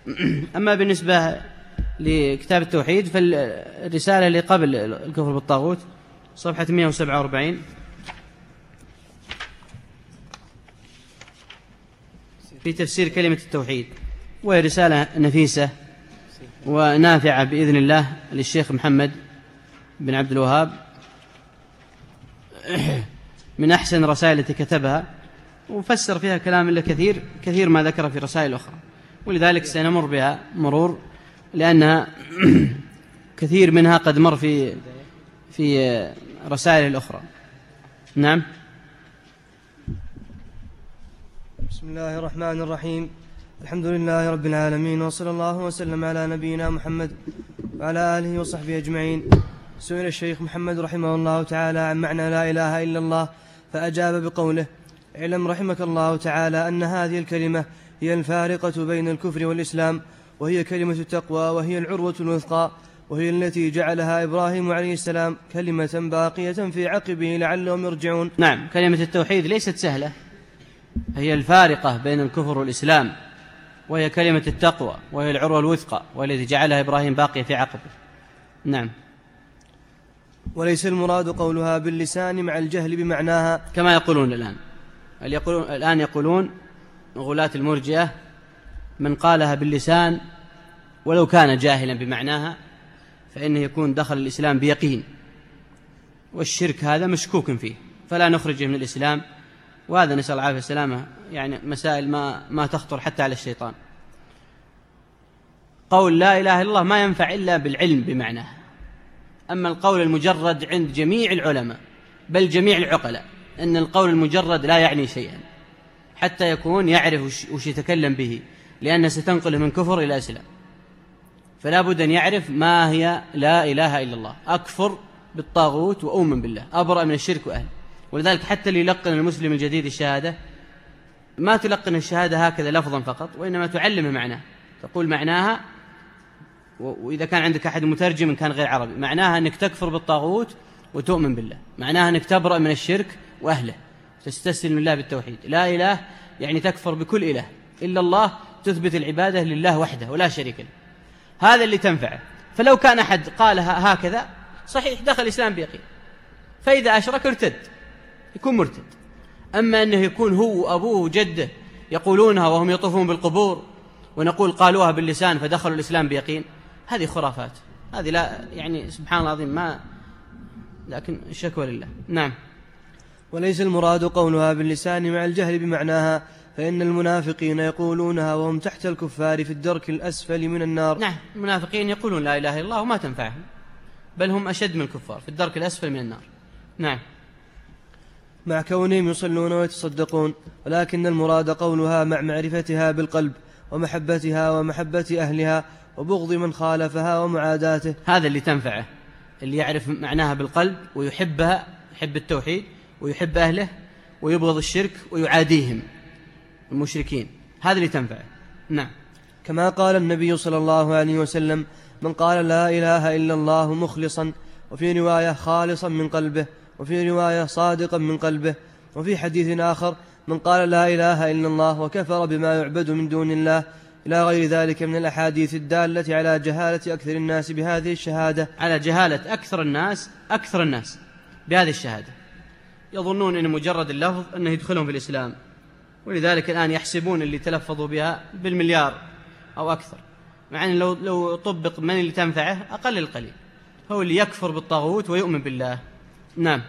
أما بالنسبة لكتاب التوحيد فالرسالة اللي قبل الكفر بالطاغوت صفحة 147 في تفسير كلمة التوحيد، وهي رسالة نفيسة ونافعة بإذن الله للشيخ محمد بن عبد الوهاب، من أحسن الرسائل التي كتبها، وفسر فيها كلام إلا كثير ما ذكر في رسائل أخرى، ولذلك سنمر بها مرور لأنها كثير منها قد مر في رسائل الأخرى. نعم. بسم الله الرحمن الرحيم. الحمد لله رب العالمين، وصلى الله وسلم على نبينا محمد وعلى آله وصحبه أجمعين. سئل الشيخ محمد رحمه الله تعالى عن معنى لا إله إلا الله، فأجاب بقوله: اعلم رحمك الله تعالى أن هذه الكلمة هي الفارقة بين الكفر والإسلام، وهي كلمة التقوى، وهي العروة الوثقى، وهي التي جعلها إبراهيم عليه السلام كلمة باقية في عقبه لعلهم يرجعون. نعم، كلمة التوحيد ليست سهلة، هي الفارقة بين الكفر والإسلام، وهي كلمة التقوى، وهي العروة الوثقى، والتي جعلها إبراهيم باقية في عقبه. نعم. وليس المراد قولها باللسان مع الجهل بمعناها، كما يقولون الآن يقولون غلاة المرجئة: من قالها باللسان ولو كان جاهلا بمعناها فإنه يكون دخل الإسلام بيقين، والشرك هذا مشكوك فيه فلا نخرجه من الإسلام، وهذا نسأل العافية والسلامة، يعني مسائل ما تخطر حتى على الشيطان. قول لا إله إلا الله ما ينفع إلا بالعلم بمعناها، أما القول المجرد عند جميع العلماء بل جميع العقلاء أن القول المجرد لا يعني شيئا حتى يكون يعرف وش يتكلم به، لأنه ستنقله من كفر إلى إسلام، فلا بد أن يعرف ما هي لا إله إلا الله. أكفر بالطاغوت وأؤمن بالله، أبرأ من الشرك وأهله. ولذلك حتى اللي يلقن المسلم الجديد الشهادة ما تلقن الشهادة هكذا لفظا فقط، وإنما تعلمه معناها، تقول معناها، وإذا كان عندك أحد مترجم كان غير عربي، معناها أنك تكفر بالطاغوت وتؤمن بالله، معناها أنك تبرأ من الشرك وأهله، تستسلم لله بالتوحيد. لا إله يعني تكفر بكل إله إلا الله، تثبت العبادة لله وحده ولا شريك له، هذا اللي تنفعه. فلو كان أحد قالها هكذا صحيح دخل الإسلام بيقين، فإذا أشرك ارتد، يكون مرتد. أما أنه يكون هو وأبوه وجده يقولونها وهم يطوفون بالقبور ونقول قالوها باللسان فدخلوا الإسلام بيقين، هذه خرافات، هذه لا يعني سبحان الله العظيم ما، لكن الشكوى لله. نعم. وليس المراد قولها باللسان مع الجهل بمعناها، فإن المنافقين يقولونها وهم تحت الكفار في الدرك الأسفل من النار. نعم، المنافقين يقولون لا إله إلا الله وما تنفعهم، بل هم أشد من الكفار في الدرك الأسفل من النار. نعم. مع كونهم يصلون ويتصدقون، ولكن المراد قولها مع معرفتها بالقلب ومحبتها ومحبة أهلها وبغض من خالفها ومعاداته. هذا اللي تنفعه، اللي يعرف معناها بالقلب ويحبها، يحب التوحيد ويحب أهله ويبغض الشرك ويعاديهم المشركين، هذا اللي تنفعه. نعم. كما قال النبي صلى الله عليه وسلم: من قال لا إله إلا الله مخلصا، وفي رواية خالصا من قلبه، وفي رواية صادقا من قلبه، وفي حديث آخر: من قال لا إله إلا الله وكفر بما يعبد من دون الله، إلى غير ذلك من الأحاديث الدالة على جهالة أكثر الناس بهذه الشهادة. على جهالة أكثر الناس بهذه الشهادة، يظنون أن مجرد اللفظ أنه يدخلهم في الإسلام، ولذلك الآن يحسبون اللي تلفظوا بها بالمليار أو أكثر، مع أن لو طبق من اللي تنفعه أقل القليل هو اللي يكفر بالطاغوت ويؤمن بالله. نعم.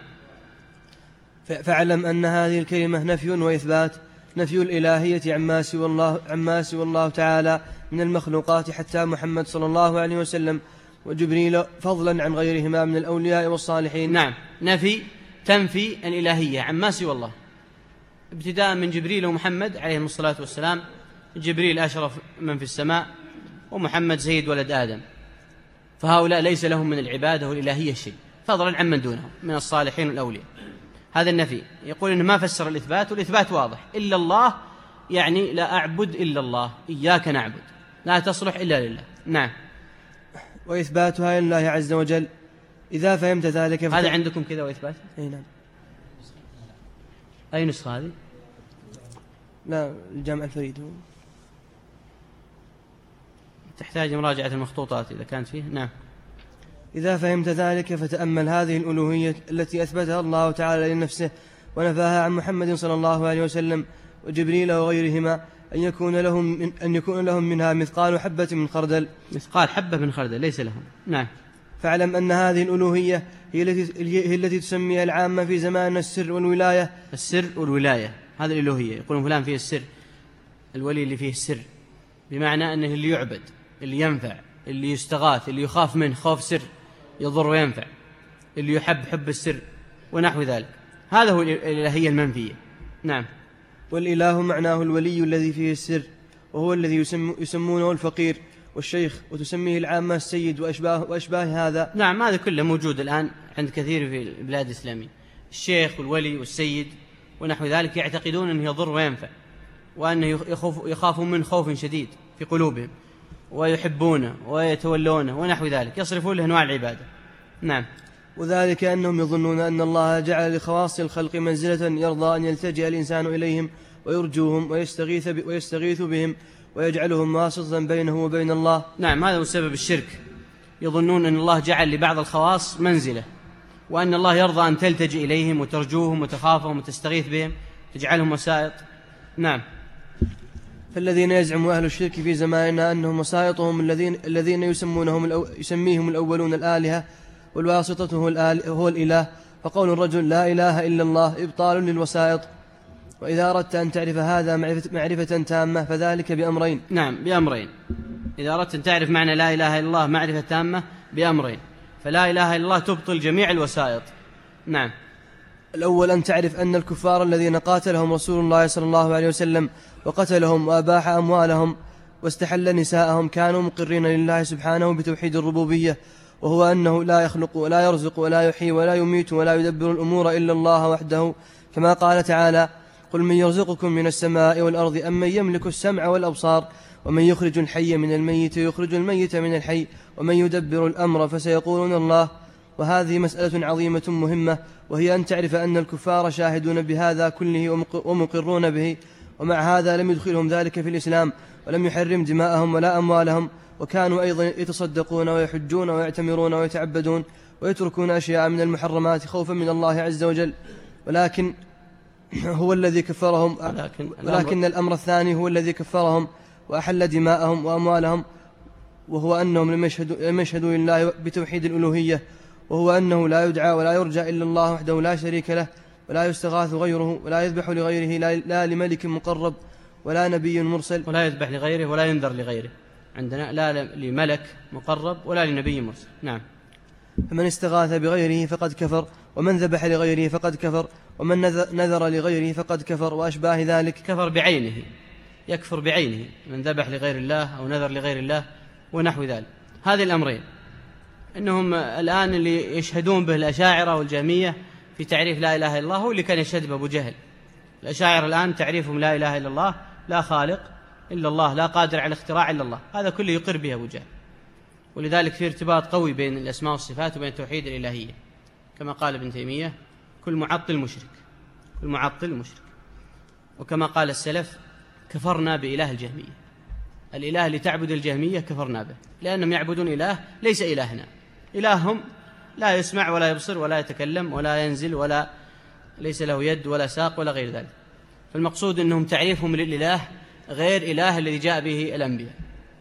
فاعلم أن هذه الكلمة نفي وإثبات، نفي الإلهية عما سوى الله تعالى من المخلوقات حتى محمد صلى الله عليه وسلم وجبريل، فضلا عن غيرهما من الأولياء والصالحين. نعم، تنفي الإلهية عما سوى الله، ابتداء من جبريل ومحمد عليهم الصلاة والسلام. جبريل أشرف من في السماء، ومحمد سيد ولد آدم، فهؤلاء ليس لهم من العبادة والإلهية شيء، فضلا عن من دونهم من الصالحين والأولياء. هذا النفي. يقول إنه ما فسر الإثبات، والإثبات واضح، إلا الله يعني لا أعبد إلا الله، إياك نعبد، لا تصلح إلا لله. نعم. وإثباتها لله عز وجل. إذا فهمت ذلك هذا عندكم كذا وإثبات؟ أي نعم. أي نسخة هذه؟ لا، الجامع الفريد. تحتاج مراجعة المخطوطات إذا كانت فيه. نعم. إذا فهمت ذلك فتأمل هذه الألوهية التي أثبتها الله تعالى لنفسه ونفاها عن محمد صلى الله عليه وسلم وجبريل وغيرهما، أن يكون لهم منها مثقال حبة من خردل. مثقال حبة من خردل ليس لهم. نعم. فاعلم أن هذه الألوهية هي التي تسميها العامة في زماننا السر والولاية. السر والولاية هذه الألوهية، يقولون فلان فيه السر، الولي اللي فيه السر، بمعنى أنه اللي يعبد، اللي ينفع، اللي يستغاث، اللي يخاف منه خوف سر يضر وينفع، اللي يحب حب السر ونحو ذلك. هذا هو الإلهية المنفية. نعم. والإله معناه الولي الذي فيه السر، وهو الذي يسمونه الفقير والشيخ، وتسميه العامة السيد وأشباه هذا. نعم، هذا كله موجود الآن عند كثير في البلاد الإسلامية، الشيخ والولي والسيد ونحو ذلك، يعتقدون أنه يضر وينفع، وأنه يخافون من خوف شديد في قلوبهم، ويحبونه ويتولونه ونحو ذلك، يصرفون له أنواع العبادة. نعم. وذلك أنهم يظنون أن الله جعل لخواص الخلق منزلة يرضى أن يلتجئ الإنسان إليهم ويرجوهم ويستغيث بهم ويجعلهم واسطة بينه وبين الله. نعم، هذا هو سبب الشرك. يظنون أن الله جعل لبعض الخواص منزلة، وأن الله يرضى أن تلتجئ إليهم وترجوهم وتخافهم وتستغيث بهم، تجعلهم وسائط. نعم. فالذين يزعم أهل الشرك في زماننا أنهم وسائطهم الذين يسميهم الأولون الآلهة، والواسطة هو الإله، فقول الرجل لا إله إلا الله إبطال للوسائط. وإذا أردت أن تعرف هذا معرفة تامة فذلك بأمرين. نعم، بأمرين. إذا أردت أن تعرف معنى لا إله إلا الله معرفة تامة بأمرين، فلا إله إلا الله تبطل جميع الوسائط. نعم. الأول أن تعرف أن الكفار الذين قاتلهم رسول الله صلى الله عليه وسلم وقتلهم وأباح أموالهم واستحل نساءهم كانوا مقرين لله سبحانه بتوحيد الربوبية، وهو أنه لا يخلق ولا يرزق ولا يحيي ولا يميت ولا يدبر الأمور إلا الله وحده، كما قال تعالى: قل من يرزقكم من السماء والأرض أمن يملك السمع والأبصار ومن يخرج الحي من الميت ويخرج الميت من الحي ومن يدبر الأمر فسيقولون الله. وهذه مسألة عظيمة مهمة، وهي أن تعرف أن الكفار شاهدون بهذا كله ومقرون به، ومع هذا لم يدخلهم ذلك في الإسلام ولم يحرم دماءهم ولا أموالهم، وكانوا أيضا يتصدقون ويحجون ويعتمرون ويتعبدون ويتركون أشياء من المحرمات خوفا من الله عز وجل، ولكن هو الذي كفرهم. ولكن الأمر الثاني هو الذي كفرهم وأحل دماءهم وأموالهم، وهو أنهم لم يشهدوا لله بتوحيد الألوهية، وهو أنه لا يدعى ولا يرجى إلا الله وحده لا شريك له، ولا يستغاث غيره، ولا يذبح لغيره، لا لملك مقرب ولا نبي مرسل، ولا يذبح لغيره ولا ينذر لغيره، عندنا لا لملك مقرب ولا لنبي مرسل. نعم. فمن استغاث بغيره فقد كفر، ومن ذبح لغيره فقد كفر، ومن نذر لغيره فقد كفر، وأشباه ذلك. كفر بعينه، يكفر بعينه، من ذبح لغير الله أو نذر لغير الله ونحو ذلك. هذه الأمرين إنهم الآن اللي يشهدون به الأشاعرة والجهمية في تعريف لا إله إلا الله هو اللي كان يشهد به أبو جهل. الأشاعرة الآن تعريفهم لا إله إلا الله، لا خالق إلا الله، لا قادر على الاختراع إلا الله، هذا كله يقر به أبو جهل. ولذلك في ارتباط قوي بين الأسماء والصفات وبين توحيد الإلهية، كما قال ابن تيمية: كل معطل مشرك، كل معطل مشرك. وكما قال السلف: كفرنا بإله الجهمية، الإله اللي تعبد الجهمية كفرنا به، لأنهم يعبدون إله ليس إلهنا، إلههم لا يسمع ولا يبصر ولا يتكلم ولا ينزل ولا ليس له يد ولا ساق ولا غير ذلك. فالمقصود أنهم تعريفهم للإله غير إله الذي جاء به الأنبياء،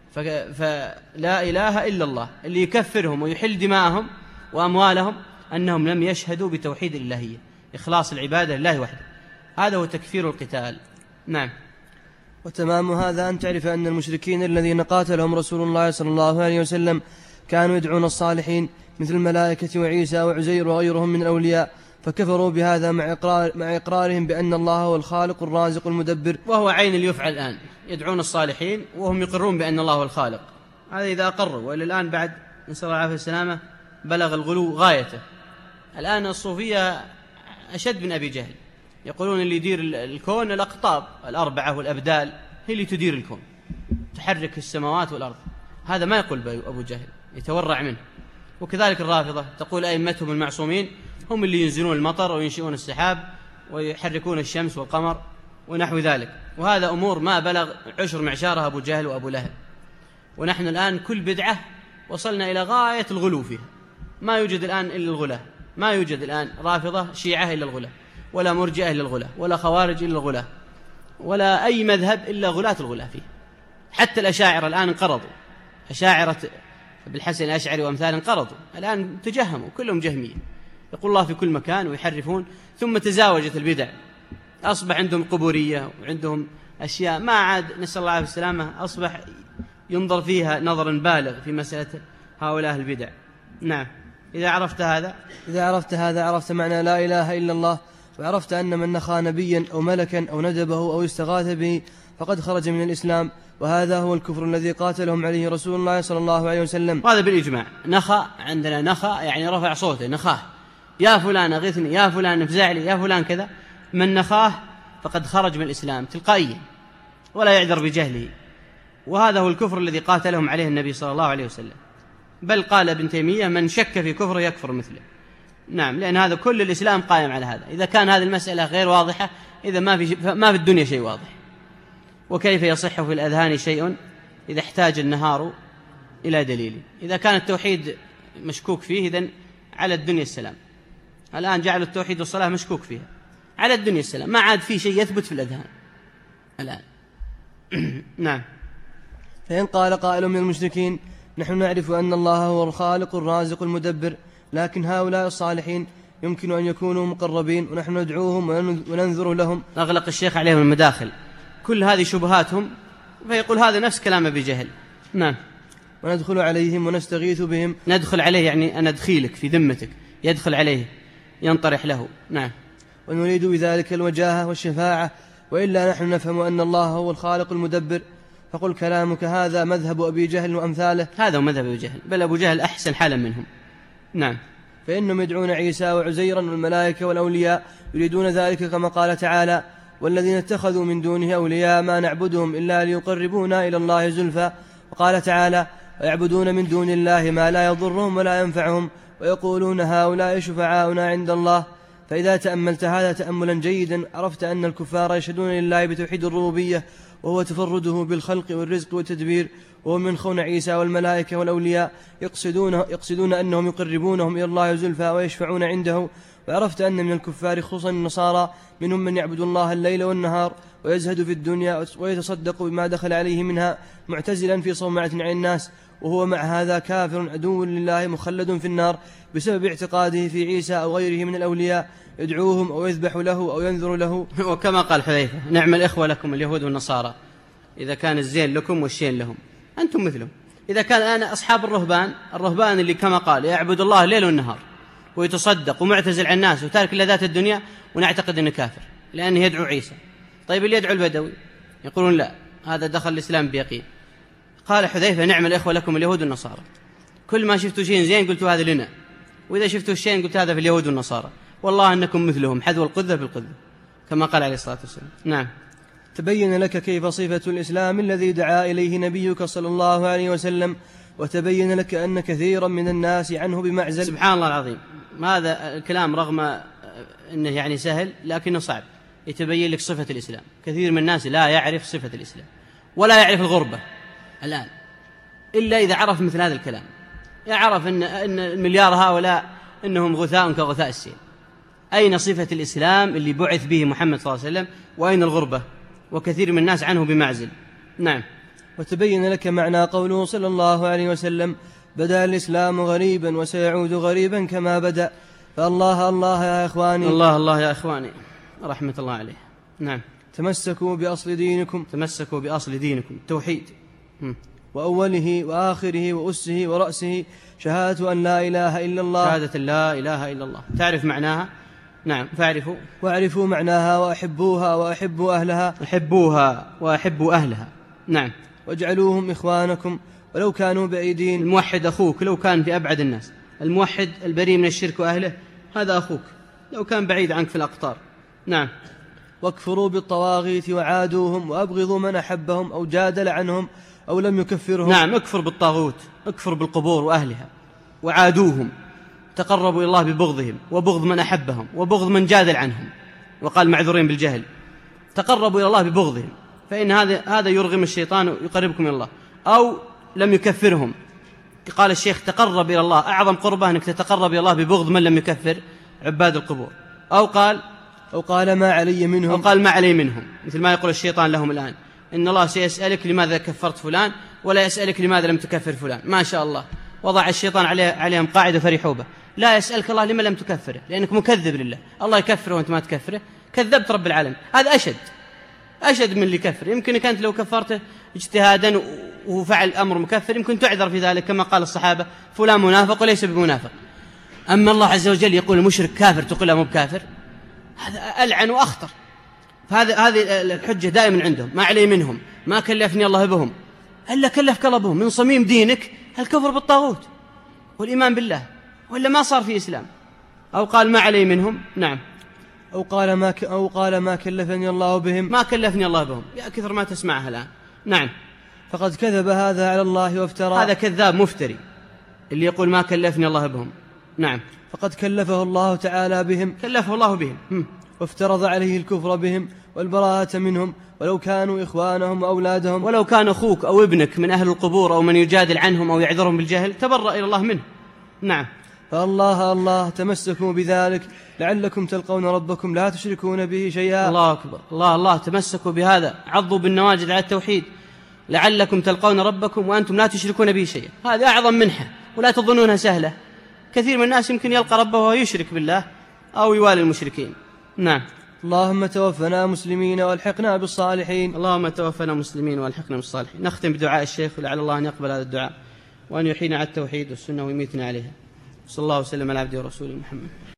فلا إله إلا الله. اللي يكفرهم ويحل دماءهم وأموالهم أنهم لم يشهدوا بتوحيد الإلهية، إخلاص العبادة لله وحده، هذا هو تكفير القتال. نعم. وتمام هذا أن تعرف أن المشركين الذين قاتلهم رسول الله صلى الله عليه وسلم كانوا يدعون الصالحين مثل الملائكة وعيسى وعزير وغيرهم من الأولياء، فكفروا بهذا مع إقرارهم بأن الله هو الخالق الرازق المدبر، وهو عين اليفعل الآن، يدعون الصالحين وهم يقرون بأن الله هو الخالق، هذا إذا أقروا. وإلى الآن بعد نسأل الله العافية والسلامة بلغ الغلو غايته. الآن الصوفية أشد من أبي جهل، يقولون اللي يدير الكون الأقطاب الأربعة والأبدال هي اللي تدير الكون، تحرك السماوات والأرض. هذا ما يقول أبو جهل، يتورع منه. وكذلك الرافضة تقول أئمتهم المعصومين هم اللي ينزلون المطر وينشئون السحاب ويحركون الشمس والقمر ونحو ذلك، وهذا أمور ما بلغ عشر معشارها أبو جهل وأبو لهب. ونحن الآن كل بدعة وصلنا إلى غاية الغلو فيها. ما يوجد الآن إلا الغلاة، ما يوجد الآن رافضة شيعة إلا الغلاة، ولا مرجئة إلا الغلاة، ولا خوارج إلا الغلاة، ولا أي مذهب إلا غلاة الغلاة فيه. حتى الأشاعرة الآن انقرضوا، أشاعرة بالحسن الأشعري وأمثال انقرضوا الآن، تجهموا كلهم جهميين، يقول الله في كل مكان ويحرفون. ثم تزاوجت البدع، أصبح عندهم قبورية وعندهم أشياء ما عاد، نسأل الله عليه السلامة، أصبح ينظر فيها نظرا بالغ في مسألة هؤلاء البدع. نعم. إذا عرفت هذا عرفت معنى لا إله إلا الله، وعرفت أن من نخى نبيا أو ملكا أو ندبه أو استغاث به فقد خرج من الإسلام، وهذا هو الكفر الذي قاتلهم عليه رسول الله صلى الله عليه وسلم. وهذا بالإجماع. نخى، عندنا نخى يعني رفع صوته، نخاه، يا فلان أغثني، يا فلان افزع لي، يا فلان كذا، من نخاه فقد خرج من الإسلام تلقائيا ولا يعذر بجهله. وهذا هو الكفر الذي قاتلهم عليه النبي صلى الله عليه وسلم. بل قال ابن تيمية: من شك في كفره يكفر مثله. نعم، لأن هذا كل الإسلام قائم على هذا. إذا كان هذه المسألة غير واضحة، إذا ما في الدنيا شيء واضح. وكيف يصح في الأذهان شيء إذا احتاج النهار إلى دليل؟ إذا كان التوحيد مشكوك فيه، إذن على الدنيا السلام. الآن جعلوا التوحيد والصلاة مشكوك فيها، على الدنيا السلام، ما عاد في شيء يثبت في الأذهان الآن. نعم. فإن قال قائل من المشركين: نحن نعرف أن الله هو الخالق الرازق المدبر، لكن هؤلاء الصالحين يمكن أن يكونوا مقربين ونحن ندعوهم وننذر لهم. أغلق الشيخ عليهم المداخل، كل هذه شبهاتهم، فيقول هذا نفس كلام بجهل. نعم. وندخل عليهم ونستغيث بهم. ندخل عليه يعني أنا أدخيلك في ذمتك، يدخل عليه، ينطرح له. نعم. ونريد بذلك الوجاهة والشفاعة، وإلا نحن نفهم أن الله هو الخالق المدبر. فقل كلامك هذا مذهب أبي جهل وأمثاله. هذا هو مذهب أبي جهل، بل أبو جهل أحسن حالا منهم. نعم. فإنهم يدعون عيسى وعزيرا والملائكة والأولياء، يريدون ذلك كما قال تعالى: والذين اتخذوا من دونه أولياء ما نعبدهم إلا ليقربونا إلى الله زلفى. وقال تعالى: ويعبدون من دون الله ما لا يضرهم ولا ينفعهم ويقولون هؤلاء شفعاؤنا عند الله. فإذا تأملت هذا تأملا جيدا عرفت أن الكفار يشهدون لله بتوحيد الربوبية، وهو تفرده بالخلق والرزق والتدبير، وهم ينخون عيسى والملائكة والأولياء يقصدون أنهم يقربونهم إلى الله زلفى ويشفعون عنده. وعرفت أن من الكفار خصوصا النصارى منهم من يعبد الله الليل والنهار ويزهد في الدنيا ويتصدق بما دخل عليه منها معتزلا في صومعة عن الناس، وهو مع هذا كافر عدو لله مخلد في النار بسبب اعتقاده في عيسى أو غيره من الأولياء، يدعوهم أو يذبح له أو ينذر له. وكما قال حذيفة: نعم الإخوة لكم اليهود والنصارى، إذا كان الزين لكم والشين لهم أنتم مثلهم. إذا كان أنا أصحاب الرهبان اللي كما قال يعبد الله الليل والنهار ويتصدق ومعتزل عن الناس وتارك لذات الدنيا، ونعتقد أنه كافر لأنه يدعو عيسى. طيب اللي يدعو البدوي يقولون لا، هذا دخل الإسلام بيقين. قال حذيفة: نعم الإخوة لكم اليهود والنصارى، كل ما شفتوا شيء زين قلتوا هذا لنا، وإذا شفتوا الشيء قلت هذا في اليهود والنصارى، والله أنكم مثلهم حذو القذة بالقذة كما قال عليه الصلاة والسلام. نعم. تبين لك كيف صفة الإسلام الذي دعا إليه نبيك صلى الله عليه وسلم، وتبين لك أن كثيرا من الناس عنه بمعزل. سبحان الله العظيم، هذا الكلام رغم أنه يعني سهل لكنه صعب. يتبين لك صفة الإسلام. كثير من الناس لا يعرف صفة الإسلام ولا يعرف الغربة الآن إلا إذا عرف مثل هذا الكلام، يعرف أن المليار هؤلاء أنهم غثاء كغثاء السيل. أين صفة الإسلام اللي بعث به محمد صلى الله عليه وسلم، وأين الغربة؟ وكثير من الناس عنه بمعزل. نعم. وتبين لك معنى قوله صلى الله عليه وسلم: بدأ الإسلام غريبا وسيعود غريبا كما بدأ. فالله الله يا إخواني، الله الله يا إخواني رحمة الله عليه. نعم. تمسكوا بأصل دينكم التوحيد، وأوله وآخره وأسه ورأسه شهادة أن لا إله إلا الله. شهادة لا إله إلا الله، تعرف معناها؟ نعم. واعرفوا معناها وأحبوها وأحبوا أهلها. أحبوها وأحبوا أهلها. نعم. واجعلوهم إخوانكم ولو كانوا بعيدين. الموحد أخوك لو كان في أبعد الناس، الموحد البريء من الشرك وأهله هذا أخوك لو كان بعيد عنك في الأقطار. نعم. واكفروا بالطواغيت وعادوهم وأبغضوا من أحبهم أو جادل عنهم أو لم يكفرهم. نعم. اكفر بالطاغوت، اكفر بالقبور وأهلها، وعادوهم، تقربوا إلى الله ببغضهم وبغض من أحبهم وبغض من جادل عنهم، وقال معذورين بالجهل. تقربوا إلى الله ببغضهم، فإن هذا يرغم الشيطان ويقربكم إلى الله، أو لم يكفرهم. قال الشيخ تقرب إلى الله، أعظم قربة أنك تتقرب إلى الله ببغض من لم يكفر عباد القبور. أو قال ما علي منهم، أو قال ما علي منهم، مثل ما يقول الشيطان لهم الآن، إن الله سيسألك لماذا كفرت فلان ولا يسألك لماذا لم تكفر فلان. ما شاء الله وضع الشيطان عليهم قاعدة فرحوا به، لا يسألك الله لما لم تكفره لأنك مكذب لله، الله يكفره وأنت ما تكفره، كذبت رب العالمين. هذا أشد من اللي كفر. يمكنك أنت لو كفرته اجتهادا وفعل أمر مكفر يمكن تعذر في ذلك، كما قال الصحابة فلان منافق وليس بمنافق. أما الله عز وجل يقول المشرك كافر تقول له مو بكافر، هذا ألعن وأخطر. هذه الحجة دائما عندهم، ما علي منهم، ما كلفني الله بهم، إلا كلفك الله بهم. من صميم دينك الكفر بالطاغوت والإيمان بالله، ولا ما صار في إسلام. أو قال ما علي منهم، نعم. أو قال ما كلفني الله بهم، ما كلفني الله بهم، يا كثر ما تسمعها الآن. نعم. فقد كذب هذا على الله وافترى، هذا كذاب مفتري اللي يقول ما كلفني الله بهم. نعم. فقد كلفه الله تعالى بهم، كلفه الله بهم، وافترض عليه الكفر بهم والبراءة منهم، ولو كانوا إخوانهم وأولادهم. ولو كان أخوك أو ابنك من أهل القبور أو من يجادل عنهم أو يعذرهم بالجهل تبرأ إلى الله منه. نعم. فالله تمسكوا بذلك لعلكم تلقون ربكم لا تشركون به شيئا. الله أكبر. الله تمسكوا بهذا، عضوا بالنواجذ على التوحيد، لعلكم تلقون ربكم وأنتم لا تشركون به شيئا. هذا أعظم منحة ولا تظنونها سهلة. كثير من الناس يمكن يلقى ربه وهو يشرك بالله أو يوالي المشركين. نعم. اللهم توفنا مسلمين والحقنا بالصالحين. اللهم توفنا مسلمين والحقنا بالصالحين. نختم بدعاء الشيخ ولعل الله أن يقبل هذا الدعاء وأن يحيينا على التوحيد والسنة ويميتنا عليها. صلى الله وسلم على عبده ورسوله محمد.